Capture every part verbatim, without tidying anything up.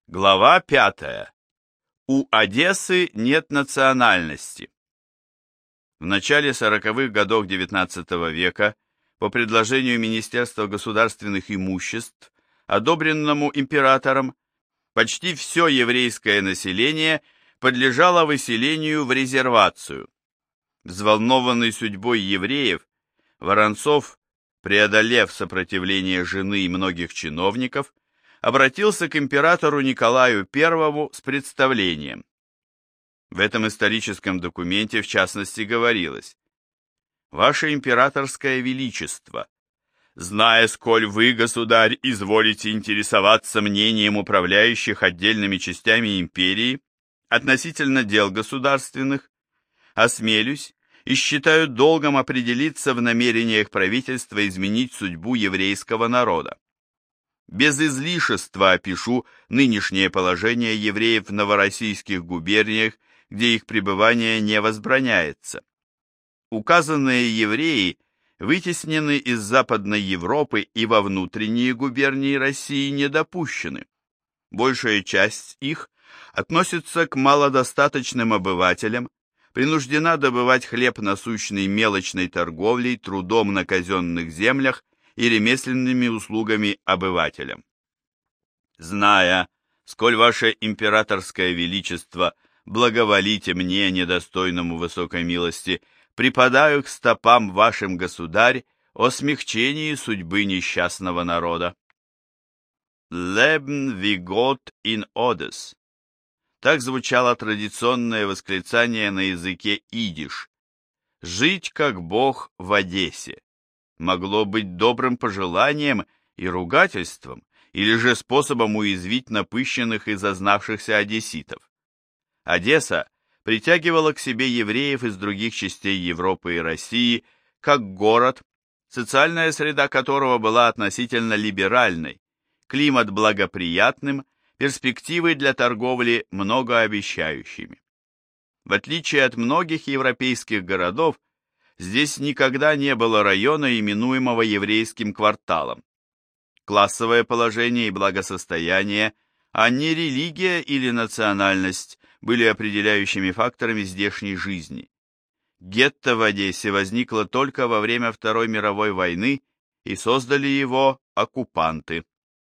Глава пятая. У Одессы нет национальности. В начале сороковых годов девятнадцатого века по предложению Министерства государственных имуществ, одобренному императором, почти все еврейское население подлежало выселению в резервацию. Взволнованный судьбой евреев, Воронцов, преодолев сопротивление жены и многих чиновников, обратился к императору Николаю Первому с представлением. В этом историческом документе, в частности, говорилось: «Ваше императорское величество, зная, сколь вы, государь, изволите интересоваться мнением управляющих отдельными частями империи относительно дел государственных, осмелюсь и считаю долгом определиться в намерениях правительства изменить судьбу еврейского народа. Без излишества опишу нынешнее положение евреев в новороссийских губерниях, где их пребывание не возбраняется. Указанные евреи вытеснены из Западной Европы и во внутренние губернии России не допущены. Большая часть их относится к малодостаточным обывателям, принуждена добывать хлеб насущный мелочной торговлей, трудом на казенных землях и ремесленными услугами обывателям. Зная, сколь ваше императорское величество благоволите мне, недостойному высокой милости, припадаю к стопам вашим, государь, о смягчении судьбы несчастного народа. Leben wie Gott in Odes. Так звучало традиционное восклицание на языке идиш. Жить как Бог в Одессе могло быть добрым пожеланием и ругательством, или же способом уязвить напыщенных и зазнавшихся одесситов. Одесса притягивала к себе евреев из других частей Европы и России, как город, социальная среда которого была относительно либеральной, климат благоприятным, перспективы для торговли многообещающими. В отличие от многих европейских городов, здесь никогда не было района, именуемого еврейским кварталом. Классовое положение и благосостояние, а не религия или национальность, были определяющими факторами здешней жизни. Гетто в Одессе возникло только во время Второй мировой войны, и создали его оккупанты.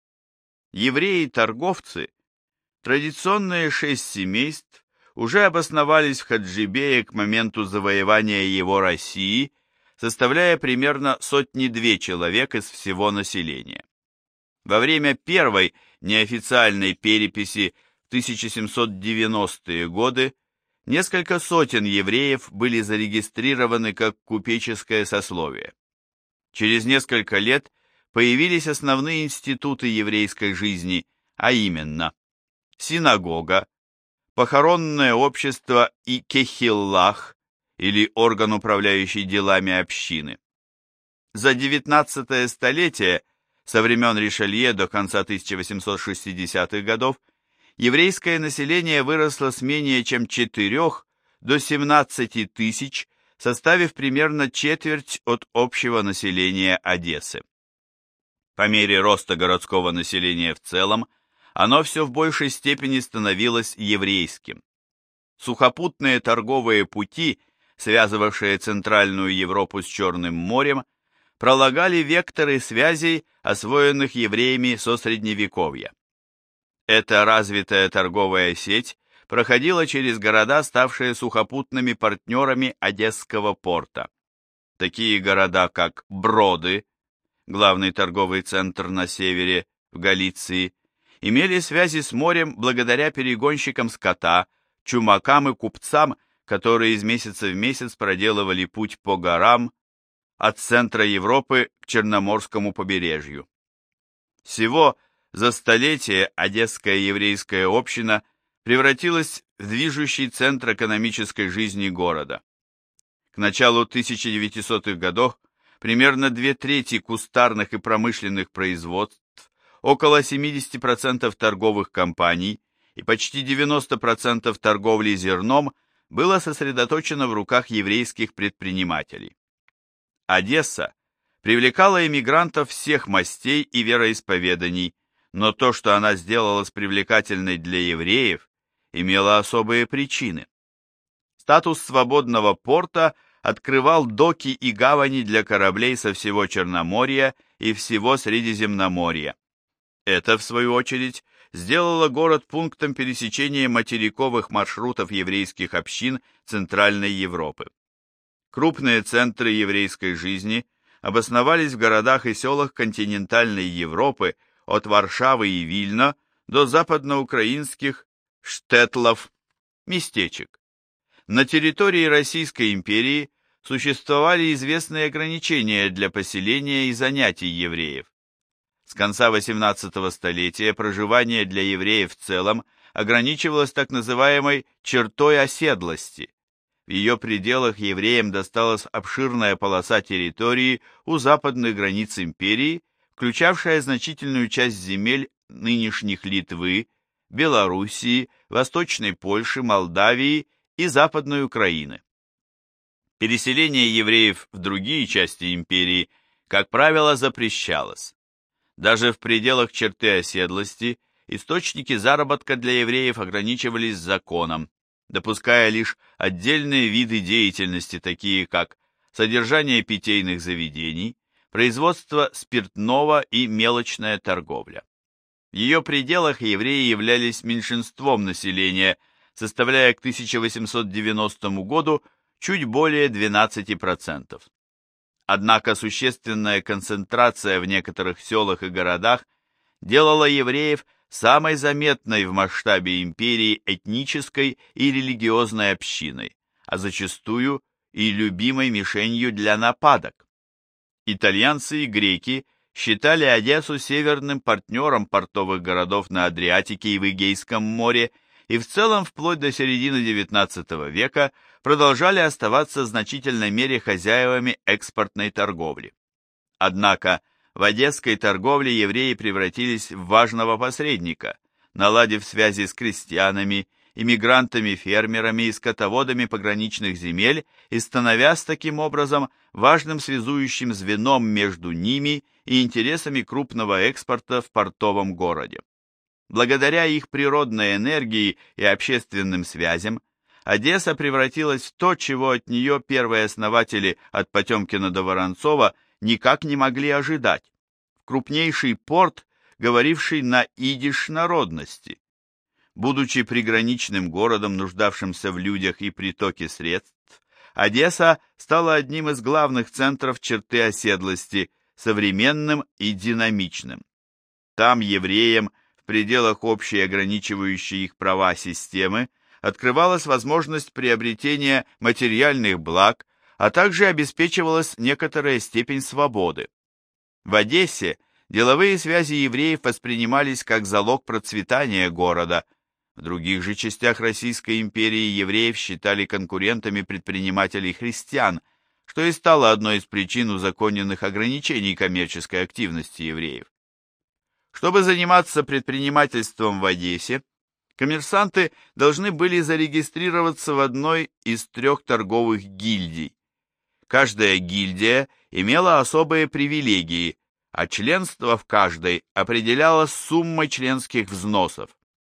Евреи-торговцы, традиционные шесть семейств, уже обосновались в Хаджибее к моменту завоевания его России, составляя примерно сотни-две человек из всего населения. Во время первой неофициальной переписи в тысяча семьсот девяностые годы несколько сотен евреев были зарегистрированы как купеческое сословие. Через несколько лет появились основные институты еврейской жизни, а именно синагога, похоронное общество и кехиллах, или орган, управляющий делами общины. За девятнадцатое столетие, со времен Ришелье до конца тысяча восемьсот шестидесятых годов, еврейское население выросло с менее чем четырёх до семнадцати тысяч, составив примерно четверть от общего населения Одессы. По мере роста городского населения в целом, оно все в большей степени становилось еврейским. Сухопутные торговые пути, связывавшие Центральную Европу с Черным морем, пролагали векторы связей, освоенных евреями со Средневековья. Эта развитая торговая сеть проходила через города, ставшие сухопутными партнерами Одесского порта. Такие города, как Броды, главный торговый центр на севере, в Галиции, имели связи с морем благодаря перегонщикам скота, чумакам и купцам, которые из месяца в месяц проделывали путь по горам от центра Европы к Черноморскому побережью. Всего за столетие одесская еврейская община превратилась в движущий центр экономической жизни города. К началу тысяча девятисотых годов примерно две трети кустарных и промышленных производств, около семьдесят процентов торговых компаний и почти девяносто процентов торговли зерном было сосредоточено в руках еврейских предпринимателей. Одесса привлекала эмигрантов всех мастей и вероисповеданий, но то, что она сделалась привлекательной для евреев, имело особые причины. Статус свободного порта открывал доки и гавани для кораблей со всего Черноморья и всего Средиземноморья. Это, в свою очередь, сделало город пунктом пересечения материковых маршрутов еврейских общин Центральной Европы. Крупные центры еврейской жизни обосновались в городах и селах континентальной Европы от Варшавы и Вильно до западноукраинских штетлов, местечек. На территории Российской империи существовали известные ограничения для поселения и занятий евреев. С конца восемнадцатого столетия проживание для евреев в целом ограничивалось так называемой чертой оседлости. В ее пределах евреям досталась обширная полоса территории у западных границ империи, включавшая значительную часть земель нынешних Литвы, Белоруссии, Восточной Польши, Молдавии и Западной Украины. Переселение евреев в другие части империи, как правило, запрещалось. Даже в пределах черты оседлости источники заработка для евреев ограничивались законом, допуская лишь отдельные виды деятельности, такие как содержание питейных заведений, производство спиртного и мелочная торговля. В ее пределах евреи являлись меньшинством населения, составляя к тысяча восемьсот девяностому году чуть более двенадцати процентов. Однако существенная концентрация в некоторых селах и городах делала евреев самой заметной в масштабе империи этнической и религиозной общиной, а зачастую и любимой мишенью для нападок. Итальянцы и греки считали Одессу северным партнером портовых городов на Адриатике и в Эгейском море, и в целом вплоть до середины девятнадцатого века продолжали оставаться в значительной мере хозяевами экспортной торговли. Однако в одесской торговле евреи превратились в важного посредника, наладив связи с крестьянами, иммигрантами-фермерами и скотоводами пограничных земель и становясь таким образом важным связующим звеном между ними и интересами крупного экспорта в портовом городе. Благодаря их природной энергии и общественным связям, Одесса превратилась в то, чего от нее первые основатели от Потемкина до Воронцова никак не могли ожидать, в крупнейший порт, говоривший на идиш народности. Будучи приграничным городом, нуждавшимся в людях и притоке средств, Одесса стала одним из главных центров черты оседлости, современным и динамичным. Там евреям, в пределах общей ограничивающей их права системы, открывалась возможность приобретения материальных благ, а также обеспечивалась некоторая степень свободы. В Одессе деловые связи евреев воспринимались как залог процветания города. В других же частях Российской империи евреев считали конкурентами предпринимателей-христиан, что и стало одной из причин узаконенных ограничений коммерческой активности евреев. Чтобы заниматься предпринимательством в Одессе, коммерсанты должны были зарегистрироваться в одной из трех торговых гильдий. Каждая гильдия имела особые привилегии, а членство в каждой определялось суммой членских взносов.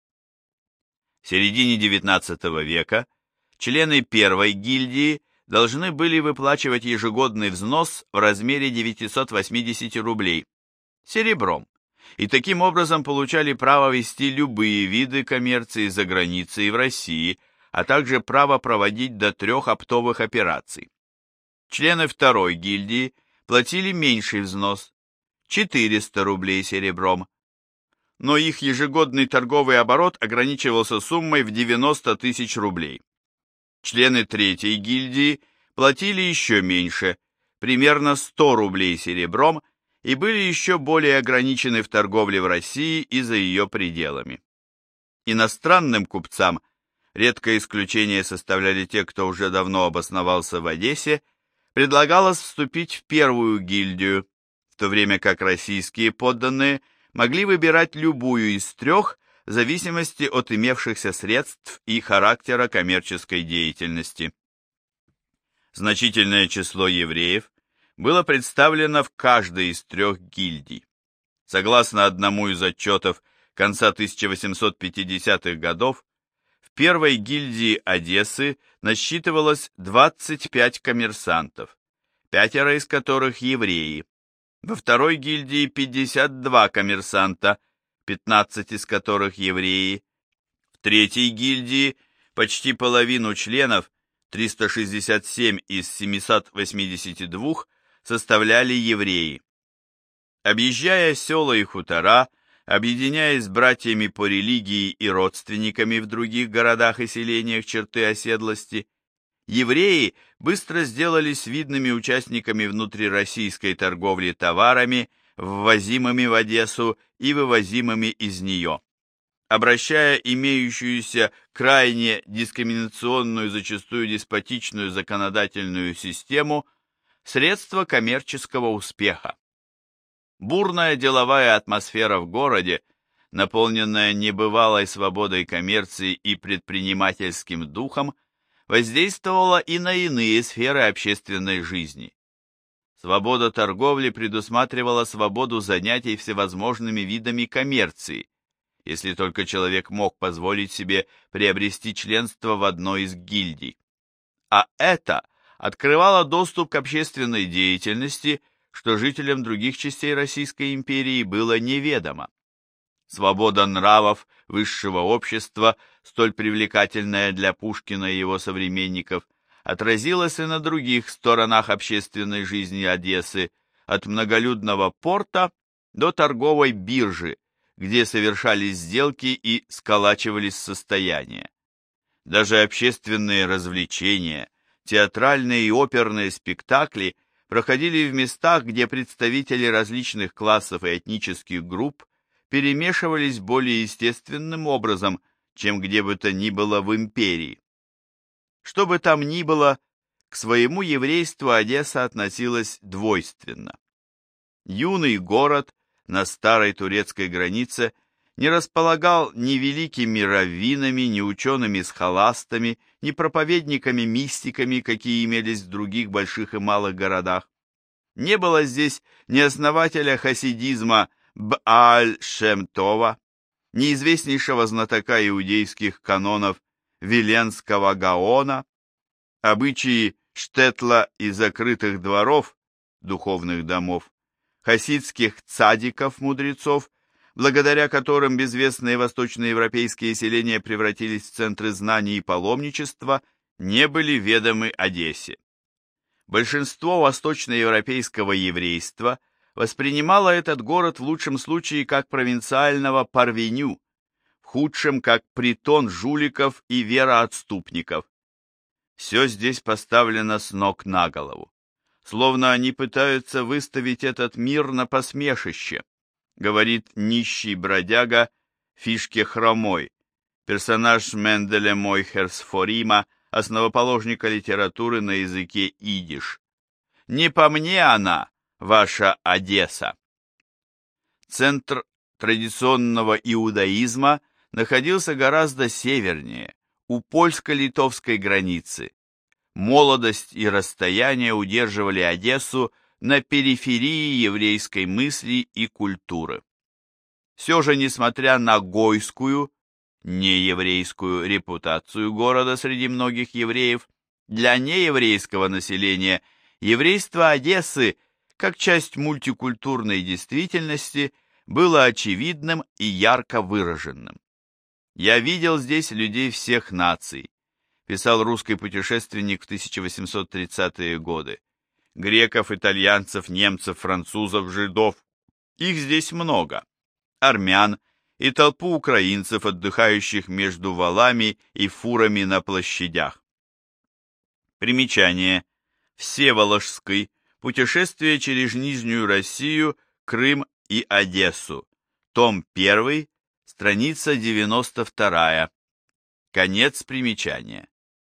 В середине девятнадцатого века члены первой гильдии должны были выплачивать ежегодный взнос в размере девятьсот восемьдесят рублей серебром, и таким образом получали право вести любые виды коммерции за границей и в России, а также право проводить до трех оптовых операций. Члены второй гильдии платили меньший взнос – четыреста рублей серебром, но их ежегодный торговый оборот ограничивался суммой в девяносто тысяч рублей. Члены третьей гильдии платили еще меньше, примерно сто рублей серебром, и были еще более ограничены в торговле в России и за ее пределами. Иностранным купцам, редкое исключение составляли те, кто уже давно обосновался в Одессе, предлагалось вступить в первую гильдию, в то время как российские подданные могли выбирать любую из трех в зависимости от имевшихся средств и характера коммерческой деятельности. Значительное число евреев было представлено в каждой из трех гильдий. Согласно одному из отчетов конца тысяча восемьсот пятидесятых годов, в первой гильдии Одессы насчитывалось двадцать пять коммерсантов, пятеро из которых евреи. Во второй гильдии пятьдесят два коммерсанта, пятнадцать из которых евреи. В третьей гильдии почти половину членов, триста шестьдесят семь из семисот восьмидесяти двух, составляли евреи. Объезжая села и хутора, объединяясь с братьями по религии и родственниками в других городах и селениях черты оседлости, евреи быстро сделались видными участниками внутрироссийской торговли товарами, ввозимыми в Одессу и вывозимыми из нее. Обращая имеющуюся крайне дискриминационную, зачастую деспотичную законодательную систему в средства коммерческого успеха. Бурная деловая атмосфера в городе, наполненная небывалой свободой коммерции и предпринимательским духом, воздействовала и на иные сферы общественной жизни. Свобода торговли предусматривала свободу занятий всевозможными видами коммерции, если только человек мог позволить себе приобрести членство в одной из гильдий. А это открывало доступ к общественной деятельности, что жителям других частей Российской империи было неведомо. Свобода нравов высшего общества, столь привлекательная для Пушкина и его современников, отразилась и на других сторонах общественной жизни Одессы, от многолюдного порта до торговой биржи, где совершались сделки и сколачивались состояния. Даже общественные развлечения, театральные и оперные спектакли проходили в местах, где представители различных классов и этнических групп перемешивались более естественным образом, чем где бы то ни было в империи. Что бы там ни было, к своему еврейству Одесса относилась двойственно. Юный город на старой турецкой границе не располагал ни великими раввинами, ни учеными-схоластами, ни проповедниками-мистиками, какие имелись в других больших и малых городах. Не было здесь ни основателя хасидизма Бааль-Шем-Това, ни известнейшего знатока иудейских канонов Виленского Гаона. Обычаи штетла и закрытых дворов, духовных домов, хасидских цадиков-мудрецов, благодаря которым безвестные восточноевропейские селения превратились в центры знаний и паломничества, не были ведомы Одессе. Большинство восточноевропейского еврейства воспринимало этот город в лучшем случае как провинциального парвеню, в худшем как притон жуликов и вероотступников. Все здесь поставлено с ног на голову, словно они пытаются выставить этот мир на посмешище, говорит нищий бродяга Фишке Хромой, персонаж Менделя Мойхерсфорима, основоположника литературы на языке идиш. Не по мне она, ваша Одесса. Центр традиционного иудаизма находился гораздо севернее, у польско-литовской границы. Молодость и расстояние удерживали Одессу на периферии еврейской мысли и культуры. Все же, несмотря на гойскую, нееврейскую репутацию города среди многих евреев, для нееврейского населения еврейство Одессы, как часть мультикультурной действительности, было очевидным и ярко выраженным. «Я видел здесь людей всех наций», писал русский путешественник в тысяча восемьсот тридцатые годы. Греков, итальянцев, немцев, французов, жидов. Их здесь много. Армян и толпу украинцев, отдыхающих между валами и фурами на площадях. Примечание. Всеволожский. Путешествие через Нижнюю Россию, Крым и Одессу. Том один, страница девяносто вторая. Конец примечания.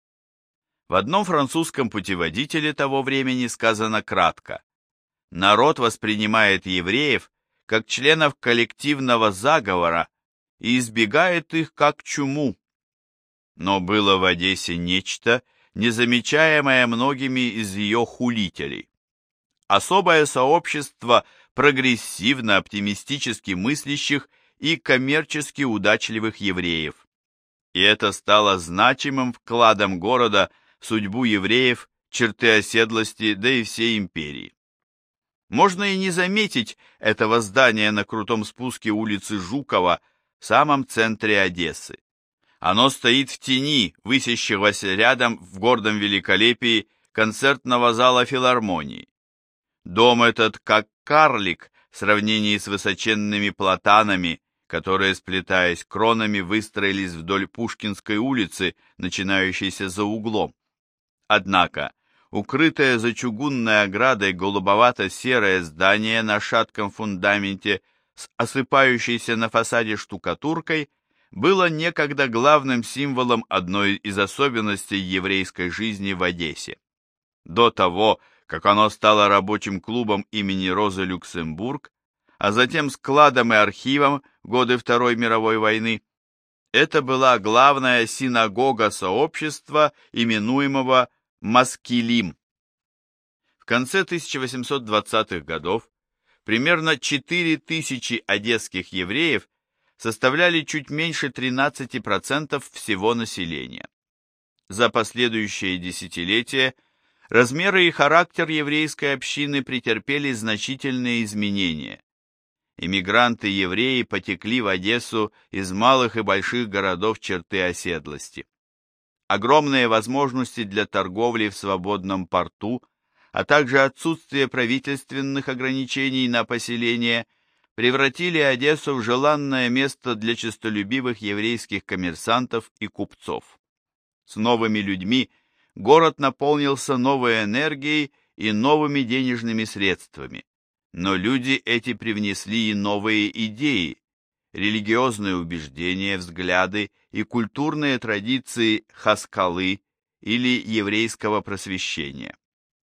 В одном французском путеводителе того времени сказано кратко: народ воспринимает евреев как членов коллективного заговора и избегает их как чуму. Но было в Одессе нечто, незамечаемое многими из ее хулителей. Особое сообщество прогрессивно, оптимистически мыслящих и коммерчески удачливых евреев. И это стало значимым вкладом города в судьбу евреев, черты оседлости, да и всей империи. Можно и не заметить этого здания на крутом спуске улицы Жукова в самом центре Одессы. Оно стоит в тени высящегося рядом в гордом великолепии концертного зала филармонии. Дом этот как карлик в сравнении с высоченными платанами, которые, сплетаясь кронами, выстроились вдоль Пушкинской улицы, начинающейся за углом. Однако, укрытое за чугунной оградой голубовато-серое здание на шатком фундаменте с осыпающейся на фасаде штукатуркой было некогда главным символом одной из особенностей еврейской жизни в Одессе. До того, как оно стало рабочим клубом имени Розы Люксембург, а затем складом и архивом в годы Второй мировой войны, это была главная синагога сообщества, именуемого Маскилим. В конце тысяча восемьсот двадцатых годов примерно четыре тысячи одесских евреев составляли чуть меньше тринадцати процентов всего населения. За последующие десятилетия размеры и характер еврейской общины претерпели значительные изменения. Иммигранты-евреи потекли в Одессу из малых и больших городов черты оседлости. Огромные возможности для торговли в свободном порту, а также отсутствие правительственных ограничений на поселение превратили Одессу в желанное место для честолюбивых еврейских коммерсантов и купцов. С новыми людьми город наполнился новой энергией и новыми денежными средствами. Но люди эти привнесли и новые идеи, религиозные убеждения, взгляды и культурные традиции хаскалы или еврейского просвещения.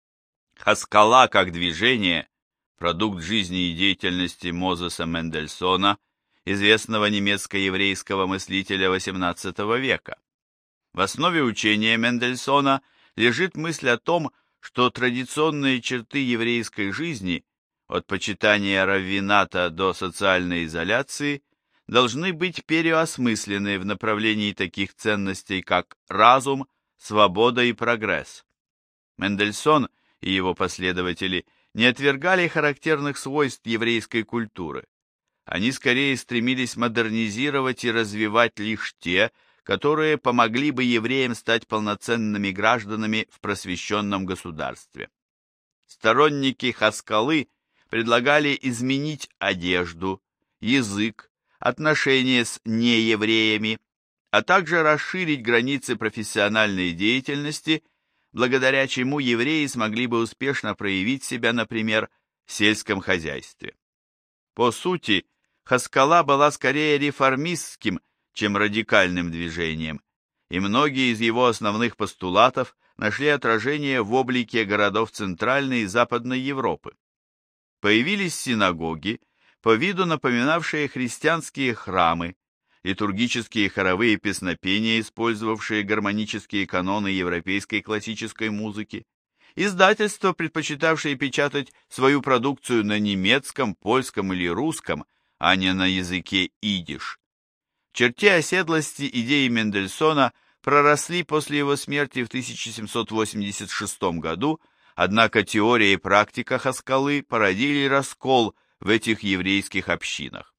Хаскала как движение, продукт жизни и деятельности Мозеса Мендельсона, известного немецко-еврейского мыслителя восемнадцатого века. В основе учения Мендельсона лежит мысль о том, что традиционные черты еврейской жизни, от почитания раввината до социальной изоляции, должны быть переосмыслены в направлении таких ценностей, как разум, свобода и прогресс. Мендельсон и его последователи не отвергали характерных свойств еврейской культуры. Они скорее стремились модернизировать и развивать лишь те, которые помогли бы евреям стать полноценными гражданами в просвещенном государстве. Сторонники хаскалы предлагали изменить одежду, язык, отношения с неевреями, а также расширить границы профессиональной деятельности, благодаря чему евреи смогли бы успешно проявить себя, например, в сельском хозяйстве. По сути, хаскала была скорее реформистским, чем радикальным движением, и многие из его основных постулатов нашли отражение в облике городов Центральной и Западной Европы. Появились синагоги, по виду напоминавшие христианские храмы, литургические хоровые песнопения, использовавшие гармонические каноны европейской классической музыки, издательства, предпочитавшие печатать свою продукцию на немецком, польском или русском, а не на языке идиш. В черте оседлости идеи Мендельсона проросли после его смерти в тысяча семьсот восемьдесят шестом году, однако теория и практика хаскалы породили раскол в этих еврейских общинах.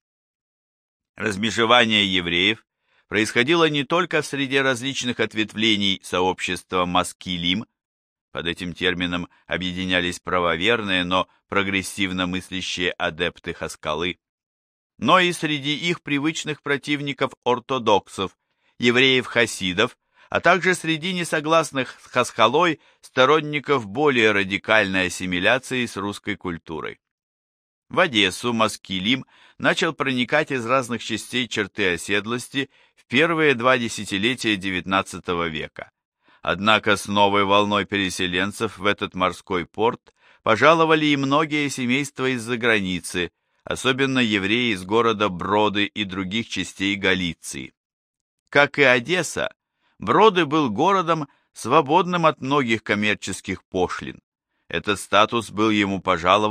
Размежевание евреев происходило не только в среде различных ответвлений сообщества Маскилим, под этим термином объединялись правоверные, но прогрессивно мыслящие адепты хаскалы, но и среди их привычных противников-ортодоксов, евреев-хасидов, а также среди несогласных с хаскалой сторонников более радикальной ассимиляции с русской культурой. В Одессу Маскилим начал проникать из разных частей черты оседлости в первые два десятилетия девятнадцатого века. Однако с новой волной переселенцев в этот морской порт пожаловали и многие семейства из-за границы, особенно евреи из города Броды и других частей Галиции. Как и Одесса, Броды был городом, свободным от многих коммерческих пошлин. Этот статус был ему пожалован,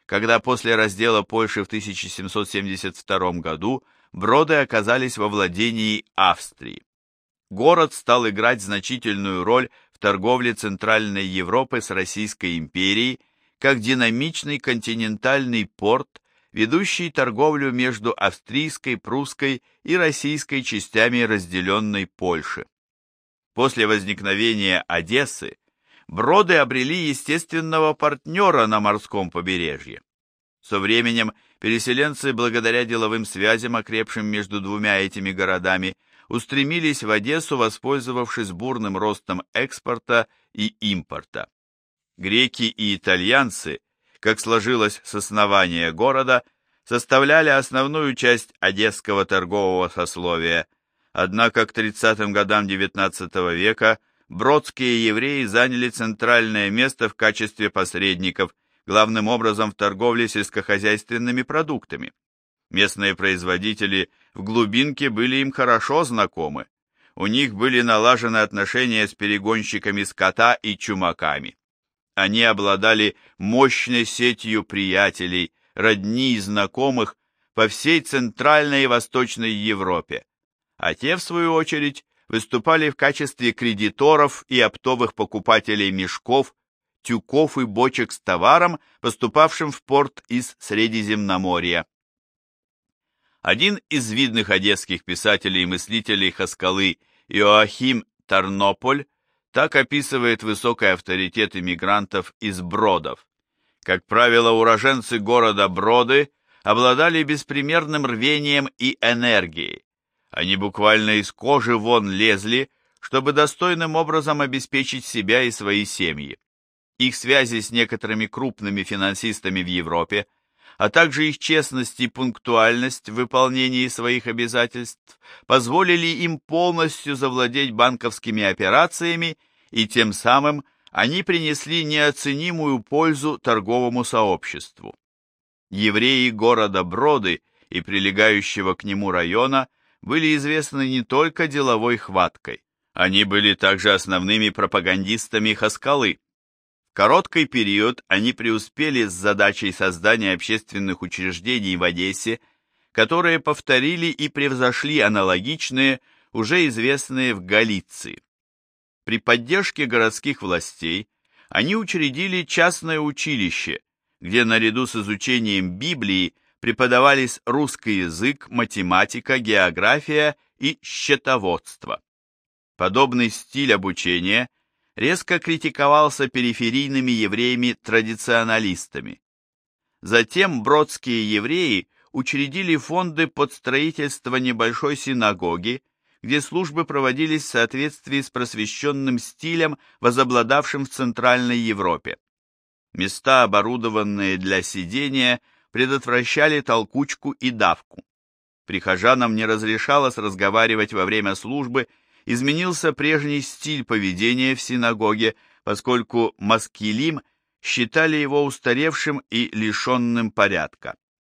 когда после раздела Польши в тысяча семьсот семьдесят втором году Броды оказались во владении Австрии. Город стал играть значительную роль в торговле Центральной Европы с Российской империей, как динамичный континентальный порт, ведущий торговлю между австрийской, прусской и российской частями разделенной Польши. После возникновения Одессы Броды обрели естественного партнера на морском побережье. Со временем переселенцы, благодаря деловым связям, окрепшим между двумя этими городами, устремились в Одессу, воспользовавшись бурным ростом экспорта и импорта. Греки и итальянцы, как сложилось с основания города, составляли основную часть одесского торгового сословия, однако к тридцатым годам девятнадцатого века бродские евреи заняли центральное место в качестве посредников, главным образом в торговле сельскохозяйственными продуктами. Местные производители в глубинке были им хорошо знакомы. У них были налажены отношения с перегонщиками скота и чумаками. Они обладали мощной сетью приятелей, родни и знакомых по всей Центральной и Восточной Европе, а те, в свою очередь, выступали в качестве кредиторов и оптовых покупателей мешков, тюков и бочек с товаром, поступавшим в порт из Средиземноморья. Один из видных одесских писателей и мыслителей Хаскалы, Иоахим Тарнополь, так описывает высокий авторитет иммигрантов из Бродов. Как правило, уроженцы города Броды обладали беспримерным рвением и энергией. Они буквально из кожи вон лезли, чтобы достойным образом обеспечить себя и свои семьи. Их связи с некоторыми крупными финансистами в Европе, а также их честность и пунктуальность в выполнении своих обязательств позволили им полностью завладеть банковскими операциями, и тем самым они принесли неоценимую пользу торговому сообществу. Евреи города Броды и прилегающего к нему района были известны не только деловой хваткой, они были также основными пропагандистами Хаскалы. В короткий период они преуспели с задачей создания общественных учреждений в Одессе, которые повторили и превзошли аналогичные, уже известные в Галиции. При поддержке городских властей они учредили частное училище, где наряду с изучением Библии преподавались русский язык, математика, география и счетоводство. Подобный стиль обучения резко критиковался периферийными евреями-традиционалистами. Затем бродские евреи учредили фонды под строительство небольшой синагоги, где службы проводились в соответствии с просвещенным стилем, возобладавшим в Центральной Европе. Места, оборудованные для сидения, предотвращали толкучку и давку. Прихожанам не разрешалось разговаривать во время службы, изменился прежний стиль поведения в синагоге, поскольку маскилим считали его устаревшим и лишенным порядка.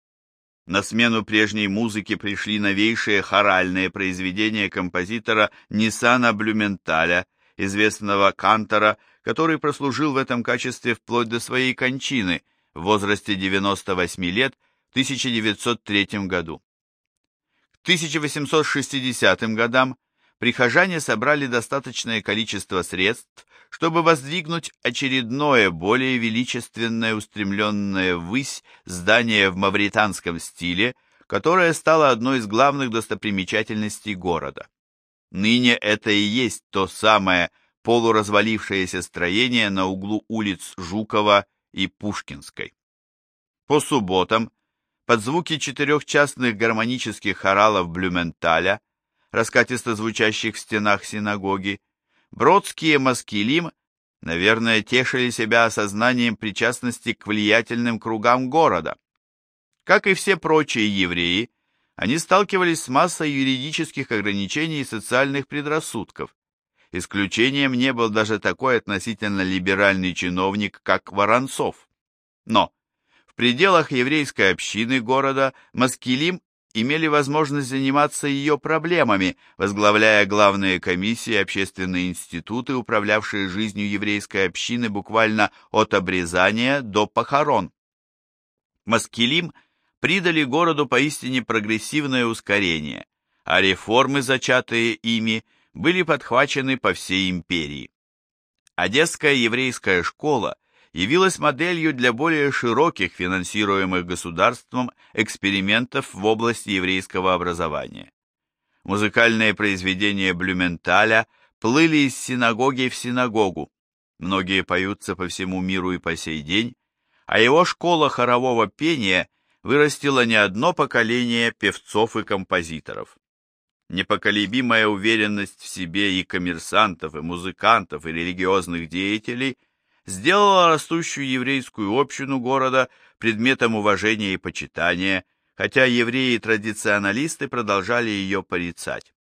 На смену прежней музыке пришли новейшие хоральные произведения композитора Ниссана Блюменталя, известного кантора, который прослужил в этом качестве вплоть до своей кончины в возрасте девяноста восьми лет в тысяча девятьсот третьем году. К тысяча восемьсот шестидесятым годам прихожане собрали достаточное количество средств, чтобы воздвигнуть очередное, более величественное, устремленное ввысь здание в мавританском стиле, которое стало одной из главных достопримечательностей города. Ныне это и есть то самое полуразвалившееся строение на углу улиц Жукова и Пушкинской. По субботам, под звуки четырех частных гармонических хоралов Блюменталя, раскатисто звучащих в стенах синагоги, бродские маскилим, наверное, тешили себя осознанием причастности к влиятельным кругам города. Как и все прочие евреи, они сталкивались с массой юридических ограничений и социальных предрассудков. Исключением не был даже такой относительно либеральный чиновник, как Воронцов. Но в пределах еврейской общины города маскилим имели возможность заниматься ее проблемами, возглавляя главные комиссии, общественные институты, управлявшие жизнью еврейской общины буквально от обрезания до похорон. Маскилим придали городу поистине прогрессивное ускорение, а реформы, зачатые ими, были подхвачены по всей империи. Одесская еврейская школа явилась моделью для более широких финансируемых государством экспериментов в области еврейского образования. Музыкальные произведения Блюменталя плыли из синагоги в синагогу, многие поются по всему миру и по сей день, а его школа хорового пения вырастила не одно поколение певцов и композиторов. Непоколебимая уверенность в себе и коммерсантов, и музыкантов, и религиозных деятелей сделала растущую еврейскую общину города предметом уважения и почитания, хотя евреи-традиционалисты продолжали ее порицать.